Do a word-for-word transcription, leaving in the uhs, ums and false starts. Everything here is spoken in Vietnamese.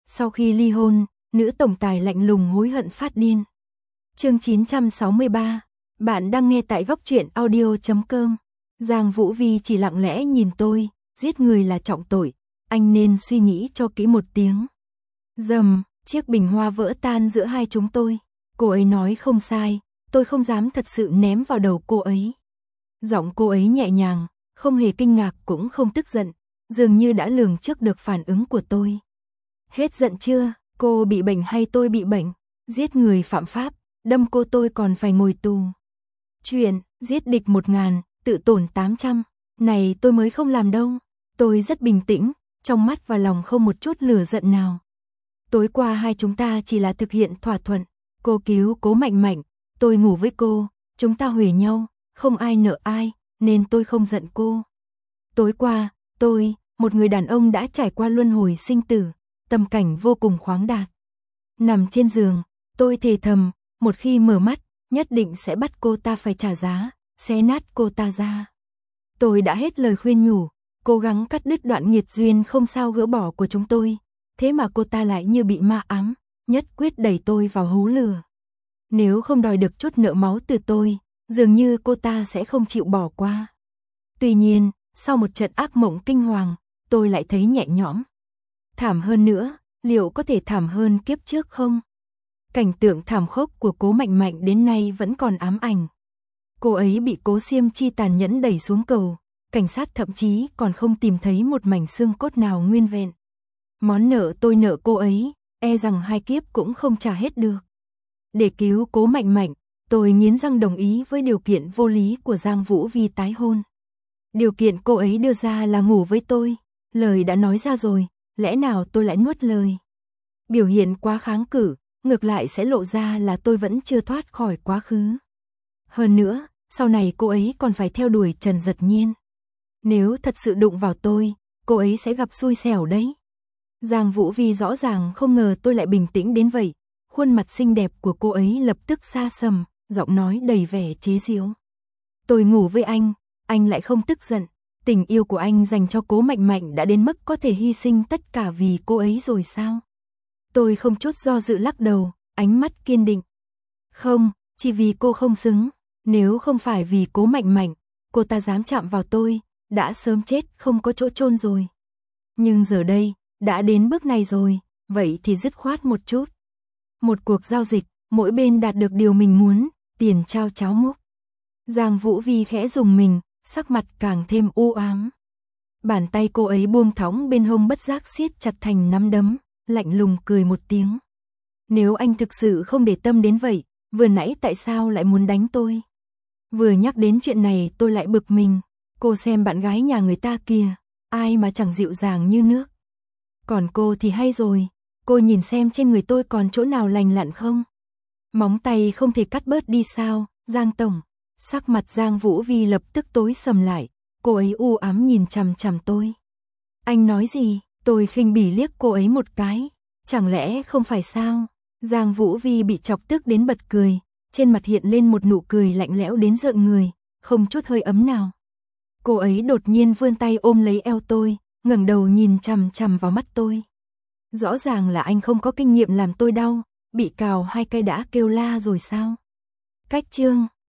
Sau khi ly hôn, nữ tổng tài lạnh lùng hối hận phát điên. Chương chín trăm sáu mươi ba, bạn đang nghe tại góc truyện audio chấm com. Giang Vũ Vi chỉ lặng lẽ nhìn tôi, giết người là trọng tội, anh nên suy nghĩ cho kỹ một tiếng. Dầm, chiếc bình hoa vỡ tan giữa hai chúng tôi. Cô ấy nói không sai, tôi không dám thật sự ném vào đầu cô ấy. Giọng cô ấy nhẹ nhàng, không hề kinh ngạc cũng không tức giận, dường như đã lường trước được phản ứng của tôi. Hết giận chưa, cô bị bệnh hay tôi bị bệnh? Giết người phạm pháp, đâm cô tôi còn phải ngồi tù. Chuyện, giết địch một ngàn, tự tổn tám trăm, này tôi mới không làm đâu. Tôi rất bình tĩnh, trong mắt và lòng không một chút lửa giận nào. Tối qua hai chúng ta chỉ là thực hiện thỏa thuận, cô cứu Cố Mạnh Mạnh, tôi ngủ với cô, chúng ta huề nhau, không ai nợ ai, nên tôi không giận cô. Tối qua, tôi, một người đàn ông đã trải qua luân hồi sinh tử, tâm cảnh vô cùng khoáng đạt. Nằm trên giường, tôi thề thầm, một khi mở mắt, nhất định sẽ bắt cô ta phải trả giá, xé nát cô ta ra. Tôi đã hết lời khuyên nhủ, cố gắng cắt đứt đoạn nghiệt duyên không sao gỡ bỏ của chúng tôi, thế mà cô ta lại như bị ma ám, nhất quyết đẩy tôi vào hố lửa. Nếu không đòi được chút nợ máu từ tôi, dường như cô ta sẽ không chịu bỏ qua. Tuy nhiên, sau một trận ác mộng kinh hoàng, tôi lại thấy nhẹ nhõm. Thảm hơn nữa, liệu có thể thảm hơn kiếp trước không? Cảnh tượng thảm khốc của Cố Mạnh Mạnh đến nay vẫn còn ám ảnh. Cô ấy bị Cố Xiêm Chi tàn nhẫn đẩy xuống cầu, cảnh sát thậm chí còn không tìm thấy một mảnh xương cốt nào nguyên vẹn. Món nợ tôi nợ cô ấy, e rằng hai kiếp cũng không trả hết được. Để cứu Cố Mạnh Mạnh, tôi nghiến răng đồng ý với điều kiện vô lý của Giang Vũ Vi tái hôn. Điều kiện cô ấy đưa ra là ngủ với tôi, lời đã nói ra rồi, lẽ nào tôi lại nuốt lời? Biểu hiện quá kháng cự, ngược lại sẽ lộ ra là tôi vẫn chưa thoát khỏi quá khứ. Hơn nữa, sau này cô ấy còn phải theo đuổi Trần Dật Nhiên. Nếu thật sự đụng vào tôi, cô ấy sẽ gặp xui xẻo đấy. Giang Vũ Vi rõ ràng không ngờ tôi lại bình tĩnh đến vậy, khuôn mặt xinh đẹp của cô ấy lập tức xa sầm, giọng nói đầy vẻ chế giễu. Tôi ngủ với anh, anh lại không tức giận, tình yêu của anh dành cho Cố Mạnh Mạnh đã đến mức có thể hy sinh tất cả vì cô ấy rồi sao? Tôi không chút do dự lắc đầu, ánh mắt kiên định. Không, chỉ vì cô không xứng, nếu không phải vì Cố Mạnh Mạnh, cô ta dám chạm vào tôi, đã sớm chết không có chỗ chôn rồi. Nhưng giờ đây, đã đến bước này rồi, vậy thì dứt khoát một chút. Một cuộc giao dịch, mỗi bên đạt được điều mình muốn, tiền trao cháo múc. Giang Vũ Vi khẽ rùng mình, sắc mặt càng thêm u ám. Bàn tay cô ấy buông thõng bên hông bất giác siết chặt thành nắm đấm, lạnh lùng cười một tiếng. Nếu anh thực sự không để tâm đến vậy, vừa nãy tại sao lại muốn đánh tôi? Vừa nhắc đến chuyện này tôi lại bực mình, cô xem bạn gái nhà người ta kìa, ai mà chẳng dịu dàng như nước. Còn cô thì hay rồi, cô nhìn xem trên người tôi còn chỗ nào lành lặn không? Móng tay không thể cắt bớt đi sao, Giang Tổng? Sắc mặt Giang Vũ Vi lập tức tối sầm lại, cô ấy u ám nhìn chằm chằm tôi. Anh nói gì? Tôi khinh bỉ liếc cô ấy một cái, chẳng lẽ không phải sao? Giang Vũ Vi bị chọc tức đến bật cười, trên mặt hiện lên một nụ cười lạnh lẽo đến rợn người, không chút hơi ấm nào. Cô ấy đột nhiên vươn tay ôm lấy eo tôi, ngẩng đầu nhìn chằm chằm vào mắt tôi. Rõ ràng là anh không có kinh nghiệm làm tôi đau, bị cào hai cái đã kêu la rồi sao? Cách chương